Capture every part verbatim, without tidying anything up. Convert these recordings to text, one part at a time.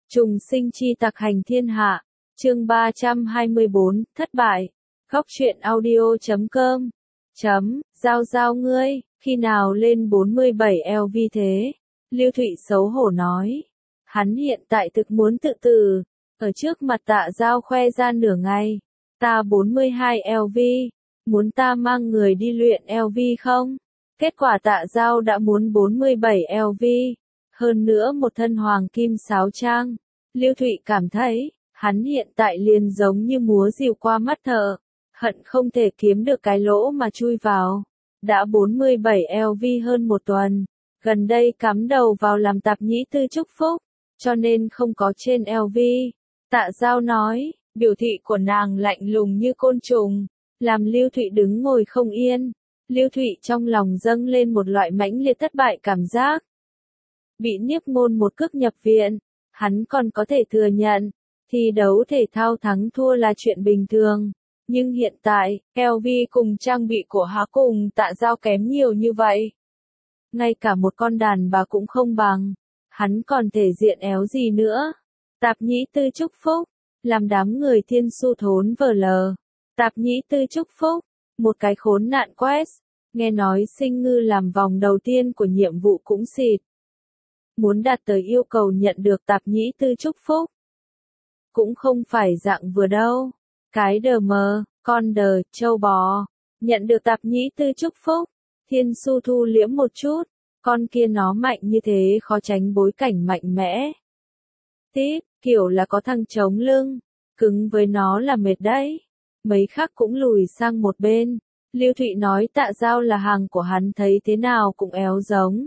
Trùng sinh chi tặc hành thiên hạ, chương ba trăm hai mươi bốn, thất bại. Góc truyện audio chấm com. Chấm, giao giao ngươi, khi nào lên bốn mươi bảy eo vi thế? Lưu Thụy xấu hổ nói. Hắn hiện tại thực muốn tự tử, ở trước mặt Tạ Giao khoe ra nửa ngày. Ta bốn mươi hai eo vi, muốn ta mang người đi luyện eo vi không? Kết quả Tạ Giao đã muốn bốn mươi bảy eo vi. Hơn nữa một thân hoàng kim sáo trang. Lưu Thụy cảm thấy, hắn hiện tại liền giống như múa rìu qua mắt thợ, hận không thể kiếm được cái lỗ mà chui vào. Đã bốn mươi bảy eo vi hơn một tuần, gần đây cắm đầu vào làm tạp nhĩ tư chúc phúc, cho nên không có trên eo vi. Tạ Giao nói, biểu thị của nàng lạnh lùng như côn trùng, làm Lưu Thụy đứng ngồi không yên. Lưu Thụy trong lòng dâng lên một loại mãnh liệt thất bại cảm giác. Bị Niếp Ngôn một cước nhập viện, hắn còn có thể thừa nhận, thi đấu thể thao thắng thua là chuyện bình thường. Nhưng hiện tại, eo vi cùng trang bị của hắn cùng Tạ Giao kém nhiều như vậy. Ngay cả một con đàn bà cũng không bằng, hắn còn thể diện éo gì nữa. Tạp nhĩ tư chúc phúc, làm đám người thiên su thốn vờ lờ. Tạp nhĩ tư chúc phúc, một cái khốn nạn quest, nghe nói Sinh Ngư làm vòng đầu tiên của nhiệm vụ cũng xịt. Muốn đạt tới yêu cầu nhận được tạp nhĩ tư chúc phúc. Cũng không phải dạng vừa đâu. Cái đờ mờ, con đờ, châu bò. Nhận được tạp nhĩ tư chúc phúc. Thiên su thu liễm một chút. Con kia nó mạnh như thế khó tránh bối cảnh mạnh mẽ. Tiếp, kiểu là có thằng chống lưng. Cứng với nó là mệt đấy. Mấy khác cũng lùi sang một bên. Lưu Thụy nói Tạ Giao là hàng của hắn thấy thế nào cũng éo giống.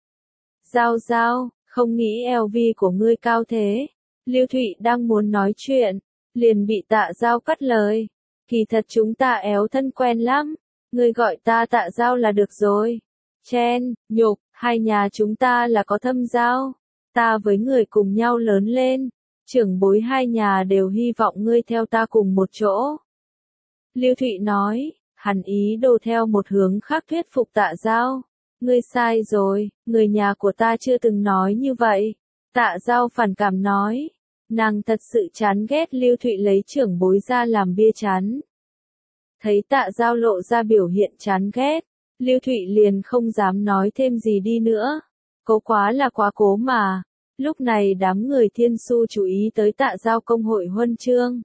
Giao Giao, không nghĩ eo vi của ngươi cao thế. Lưu Thụy đang muốn nói chuyện, liền bị Tạ Giao cắt lời. Kỳ thật chúng ta éo thân quen lắm, ngươi gọi ta Tạ Giao là được rồi. Chen, nhục, hai nhà chúng ta là có thâm giao. Ta với người cùng nhau lớn lên, trưởng bối hai nhà đều hy vọng ngươi theo ta cùng một chỗ. Lưu Thụy nói, hắn ý đồ theo một hướng khác thuyết phục Tạ Giao. Ngươi sai rồi, người nhà của ta chưa từng nói như vậy. Tạ Giao phản cảm nói. Nàng thật sự chán ghét Lưu Thụy lấy trưởng bối ra làm bia chán. Thấy Tạ Giao lộ ra biểu hiện chán ghét, Lưu Thụy liền không dám nói thêm gì đi nữa. Cố quá là quá cố mà. Lúc này đám người thiên su chú ý tới Tạ Giao công hội huân chương.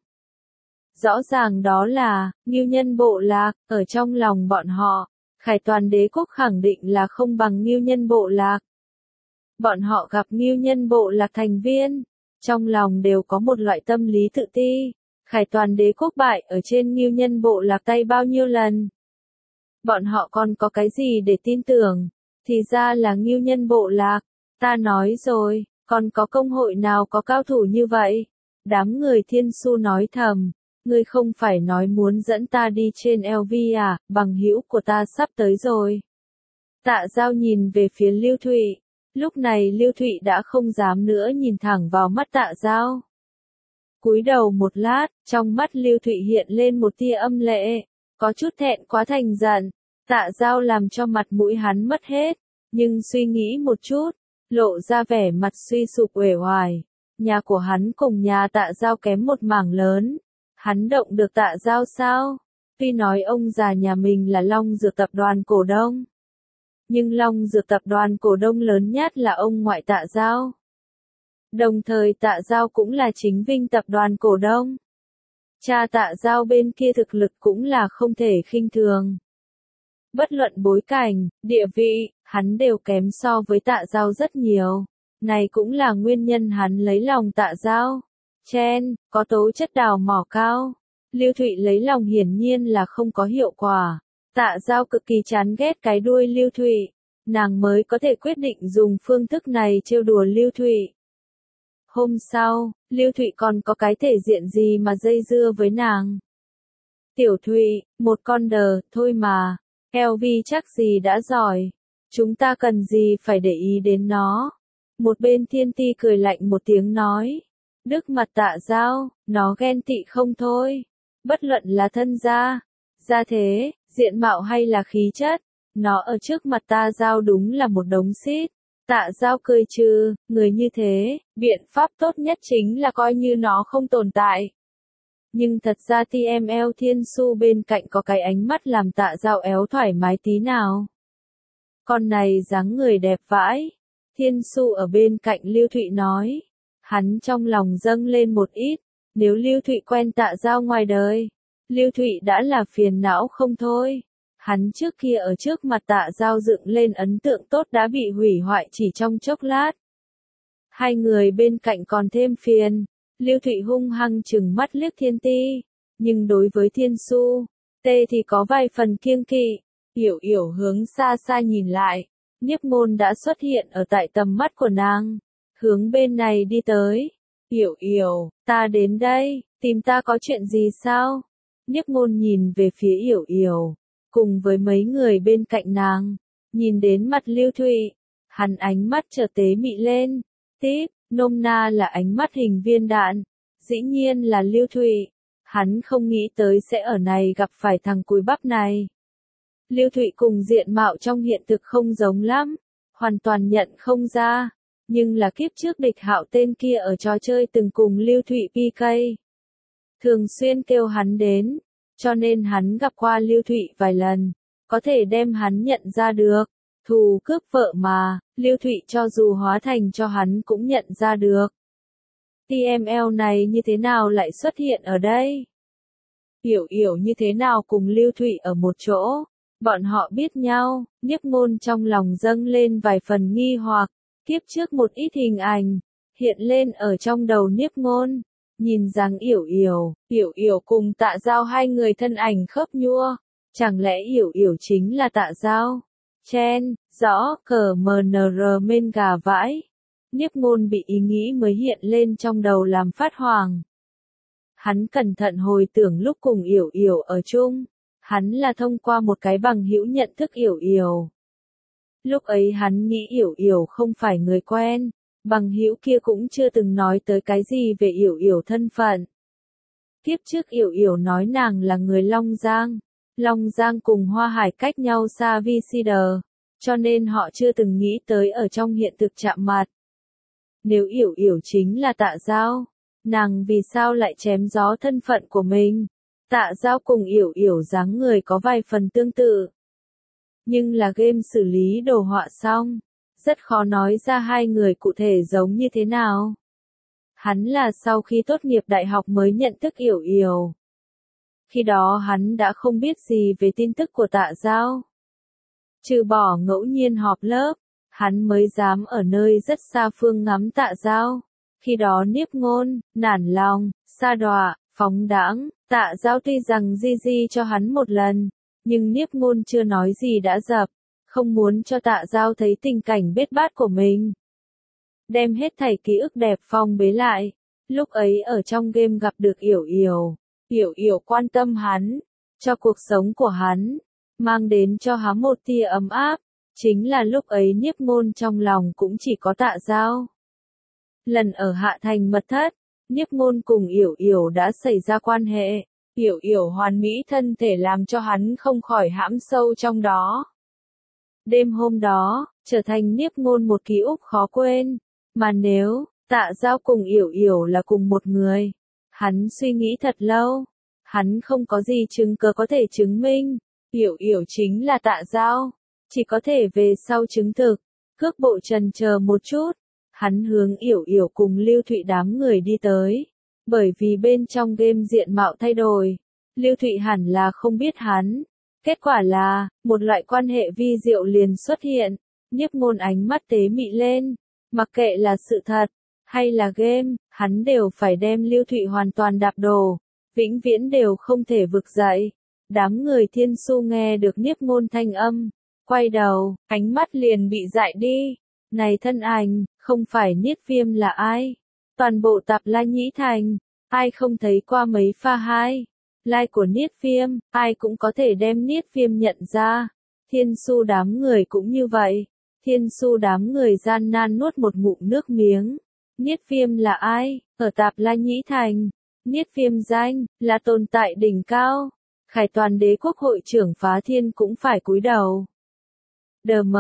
Rõ ràng đó là, Ngưu Nhân Bộ Lạc, ở trong lòng bọn họ. Khải Toàn Đế Quốc khẳng định là không bằng Ngưu Nhân Bộ Lạc. Bọn họ gặp Ngưu Nhân Bộ Lạc thành viên, trong lòng đều có một loại tâm lý tự ti. Khải Toàn Đế Quốc bại ở trên Ngưu Nhân Bộ Lạc tay bao nhiêu lần. Bọn họ còn có cái gì để tin tưởng, thì ra là Ngưu Nhân Bộ Lạc. Ta nói rồi, còn có công hội nào có cao thủ như vậy? Đám người thiên su nói thầm. Ngươi không phải nói muốn dẫn ta đi trên eo vi à, bằng hữu của ta sắp tới rồi. Tạ Giao nhìn về phía Lưu Thụy. Lúc này Lưu Thụy đã không dám nữa nhìn thẳng vào mắt Tạ Giao. Cúi đầu một lát, trong mắt Lưu Thụy hiện lên một tia âm lệ, có chút thẹn quá thành giận. Tạ Giao làm cho mặt mũi hắn mất hết, nhưng suy nghĩ một chút, lộ ra vẻ mặt suy sụp uể oải. Nhà của hắn cùng nhà Tạ Giao kém một mảng lớn. Hắn động được Tạ Giao sao? Tuy nói ông già nhà mình là Long Dược Tập đoàn cổ đông. Nhưng Long Dược Tập đoàn cổ đông lớn nhất là ông ngoại Tạ Giao. Đồng thời Tạ Giao cũng là chính Vinh Tập đoàn cổ đông. Cha Tạ Giao bên kia thực lực cũng là không thể khinh thường. Bất luận bối cảnh, địa vị, hắn đều kém so với Tạ Giao rất nhiều. Này cũng là nguyên nhân hắn lấy lòng Tạ Giao. Chen, có tố chất đào mỏ cao. Lưu Thụy lấy lòng hiển nhiên là không có hiệu quả. Tạ Giao cực kỳ chán ghét cái đuôi Lưu Thụy. Nàng mới có thể quyết định dùng phương thức này trêu đùa Lưu Thụy. Hôm sau, Lưu Thụy còn có cái thể diện gì mà dây dưa với nàng. Tiểu Thụy, một con đờ, thôi mà. eo vi chắc gì đã giỏi. Chúng ta cần gì phải để ý đến nó. Một bên Thiên Ti cười lạnh một tiếng nói. Đức mặt Tạ Giao, nó ghen tị không thôi. Bất luận là thân gia, gia thế, diện mạo hay là khí chất, nó ở trước mặt ta Giao đúng là một đống xít. Tạ Giao cười trừ, người như thế, biện pháp tốt nhất chính là coi như nó không tồn tại. Nhưng thật ra tê em lờ Thiên Su bên cạnh có cái ánh mắt làm Tạ Giao éo thoải mái tí nào. Con này dáng người đẹp vãi. Thiên Su ở bên cạnh Lưu Thụy nói. Hắn trong lòng dâng lên một ít, nếu Lưu Thụy quen Tạ Giao ngoài đời, Lưu Thụy đã là phiền não không thôi. Hắn trước kia ở trước mặt Tạ Giao dựng lên ấn tượng tốt đã bị hủy hoại chỉ trong chốc lát. Hai người bên cạnh còn thêm phiền. Lưu Thụy hung hăng trừng mắt liếc Thiên Ti, nhưng đối với Thiên Su, tê thì có vài phần kiêng kỵ. Yểu Yểu hướng xa xa nhìn lại, Niếp Ngôn đã xuất hiện ở tại tầm mắt của nàng, hướng bên này đi tới. Yểu Yểu, ta đến đây, tìm ta có chuyện gì sao? Niếp Ngôn nhìn về phía Yểu Yểu, cùng với mấy người bên cạnh nàng, nhìn đến mặt Lưu Thụy, hắn ánh mắt chợt tế mị lên, tiếp, nôm na là ánh mắt hình viên đạn, dĩ nhiên là Lưu Thụy, hắn không nghĩ tới sẽ ở này gặp phải thằng cùi bắp này. Lưu Thụy cùng diện mạo trong hiện thực không giống lắm, hoàn toàn nhận không ra, nhưng là kiếp trước Địch Hạo tên kia ở trò chơi từng cùng Lưu Thụy pê ca. Thường xuyên kêu hắn đến, cho nên hắn gặp qua Lưu Thụy vài lần, có thể đem hắn nhận ra được. Thù cướp vợ mà, Lưu Thụy cho dù hóa thành cho hắn cũng nhận ra được. tê em lờ này như thế nào lại xuất hiện ở đây? Yểu Yểu như thế nào cùng Lưu Thụy ở một chỗ? Bọn họ biết nhau, Niếp Ngôn trong lòng dâng lên vài phần nghi hoặc, kiếp trước một ít hình ảnh, hiện lên ở trong đầu Niếp Ngôn. Nhìn dáng Yểu Yểu, Yểu Yểu cùng Tạ Giao hai người thân ảnh khớp nhua, chẳng lẽ Yểu Yểu chính là Tạ Giao? Chen, rõ, cờ mờ nờ rờ men gà vãi. Niếp Ngôn bị ý nghĩ mới hiện lên trong đầu làm phát hoảng. Hắn cẩn thận hồi tưởng lúc cùng Yểu Yểu ở chung, hắn là thông qua một cái bằng hữu nhận thức Yểu Yểu. Lúc ấy hắn nghĩ Yểu Yểu không phải người quen, bằng hữu kia cũng chưa từng nói tới cái gì về Yểu Yểu thân phận. Kiếp trước Yểu Yểu nói nàng là người Long Giang. Long Giang cùng Hoa Hải cách nhau xa vi si đờ, cho nên họ chưa từng nghĩ tới ở trong hiện thực chạm mặt. Nếu Yểu Yểu chính là Tạ Giao, nàng vì sao lại chém gió thân phận của mình? Tạ Giao cùng Yểu Yểu dáng người có vài phần tương tự. Nhưng là game xử lý đồ họa xong, rất khó nói ra hai người cụ thể giống như thế nào. Hắn là sau khi tốt nghiệp đại học mới nhận thức Yểu Yểu. Khi đó hắn đã không biết gì về tin tức của Tạ Giao. Trừ bỏ ngẫu nhiên họp lớp, hắn mới dám ở nơi rất xa phương ngắm Tạ Giao. Khi đó Niếp Ngôn, nản lòng, sa đọa, phóng đãng, Tạ Giao tuy rằng di di cho hắn một lần, nhưng Niếp Ngôn chưa nói gì đã dập, không muốn cho Tạ Giao thấy tình cảnh bết bát của mình. Đem hết thảy ký ức đẹp phong bế lại, lúc ấy ở trong game gặp được Yểu Yểu. Yểu Yểu quan tâm hắn, cho cuộc sống của hắn, mang đến cho hắn một tia ấm áp, chính là lúc ấy Niếp Ngôn trong lòng cũng chỉ có Tạ Giao. Lần ở Hạ Thành mật thất, Niếp Ngôn cùng Yểu Yểu đã xảy ra quan hệ, Yểu Yểu hoàn mỹ thân thể làm cho hắn không khỏi hãm sâu trong đó. Đêm hôm đó, trở thành Niếp Ngôn một ký ức khó quên, mà nếu, Tạ Giao cùng Yểu Yểu là cùng một người. Hắn suy nghĩ thật lâu, hắn không có gì chứng cứ có thể chứng minh, Yểu Yểu chính là Tạ Giao, chỉ có thể về sau chứng thực. Cước bộ trần chờ một chút, hắn hướng Yểu Yểu cùng Lưu Thụy đám người đi tới, bởi vì bên trong game diện mạo thay đổi, Lưu Thụy hẳn là không biết hắn. Kết quả là, một loại quan hệ vi diệu liền xuất hiện, Niếp Ngôn ánh mắt tế mị lên, mặc kệ là sự thật, hay là game, hắn đều phải đem Lưu Thụy hoàn toàn đạp đổ, vĩnh viễn đều không thể vực dậy. Đám người Thiên Su nghe được Niếp Ngôn thanh âm, quay đầu, ánh mắt liền bị dại đi. Này thân ảnh, không phải Niết Viêm là ai? Toàn bộ Tạp La Nhĩ Thành, ai không thấy qua mấy pha hai? Like của Niết Viêm, ai cũng có thể đem Niết Viêm nhận ra. Thiên Su đám người cũng như vậy. Thiên Su đám người gian nan nuốt một ngụm nước miếng. Niết Viêm là ai? Ở Tạp La Nhĩ Thành, Niết Viêm danh là tồn tại đỉnh cao. Khải Toàn Đế quốc hội trưởng Phá Thiên cũng phải cúi đầu. Đờ mờ,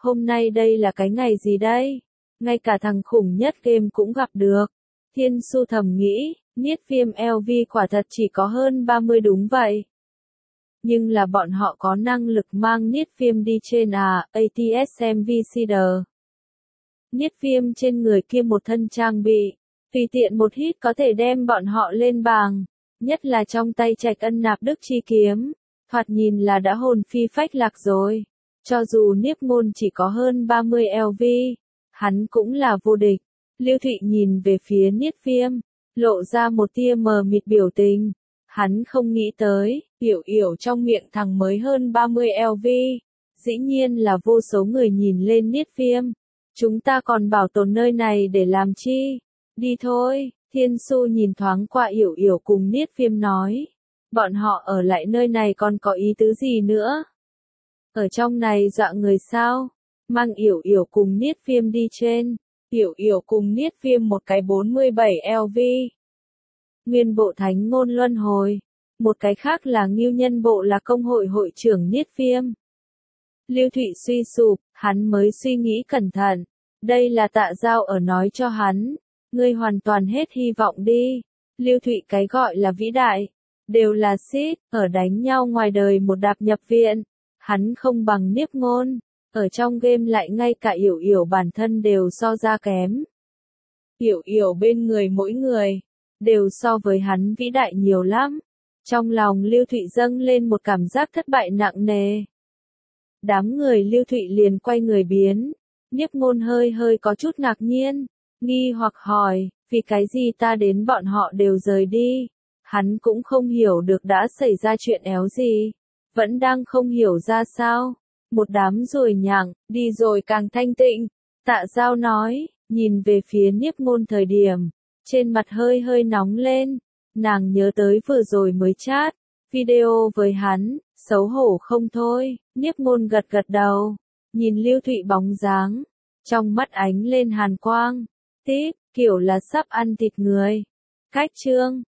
Hôm nay đây là cái ngày gì đây? Ngay cả thằng khủng nhất game cũng gặp được. Thiên Su thầm nghĩ, Niết Viêm lờ vê quả thật chỉ có hơn ba mươi đúng vậy. Nhưng là bọn họ có năng lực mang Niết Viêm đi trên à, a tê ét em vê xê đờ. Niết Viêm trên người kia một thân trang bị, tùy tiện một hit có thể đem bọn họ lên bảng, nhất là trong tay Trạch Ân nạp đức chi kiếm, thoạt nhìn là đã hồn phi phách lạc rồi. Cho dù Niếp Ngôn chỉ có hơn ba mươi lờ vê, hắn cũng là vô địch. Lưu Thụy nhìn về phía Niết Viêm, lộ ra một tia mờ mịt biểu tình. Hắn không nghĩ tới, Yểu Yểu trong miệng thằng mới hơn ba mươi lờ vê. Dĩ nhiên là vô số người nhìn lên Niết Viêm. Chúng ta còn bảo tồn nơi này để làm chi? Đi thôi, Thiên Su nhìn thoáng qua Yểu Yểu cùng Niết Viêm nói. Bọn họ ở lại nơi này còn có ý tứ gì nữa? Ở trong này dọa người sao? Mang Yểu Yểu cùng Niết Viêm đi trên. Yểu Yểu cùng Niết Viêm một cái bốn mươi bảy lờ vê. Nguyên bộ thánh ngôn luân hồi. Một cái khác là Ngưu Nhân bộ là công hội hội trưởng Niết Viêm. Lưu Thụy suy sụp, hắn mới suy nghĩ cẩn thận. Đây là Tạ Giao ở nói cho hắn. Ngươi hoàn toàn hết hy vọng đi. Lưu Thụy cái gọi là vĩ đại. Đều là xít, ở đánh nhau ngoài đời một đạp nhập viện. Hắn không bằng Niếp Ngôn. Ở trong game lại ngay cả Yểu Yểu bản thân đều so ra kém. Yểu Yểu bên người mỗi người, đều so với hắn vĩ đại nhiều lắm. Trong lòng Lưu Thụy dâng lên một cảm giác thất bại nặng nề. Đám người Lưu Thụy liền quay người biến. Niếp Ngôn hơi hơi có chút ngạc nhiên, nghi hoặc hỏi, vì cái gì ta đến bọn họ đều rời đi. Hắn cũng không hiểu được đã xảy ra chuyện éo gì. Vẫn đang không hiểu ra sao. Một đám ruồi nhặng, đi rồi càng thanh tịnh. Tạ Giao nói, nhìn về phía Niếp Ngôn thời điểm, trên mặt hơi hơi nóng lên. Nàng nhớ tới vừa rồi mới chat video với hắn, xấu hổ không thôi. Niếp Ngôn gật gật đầu, nhìn Lưu Thụy bóng dáng, trong mắt ánh lên hàn quang. Tiếp, kiểu là sắp ăn thịt người. Cách chương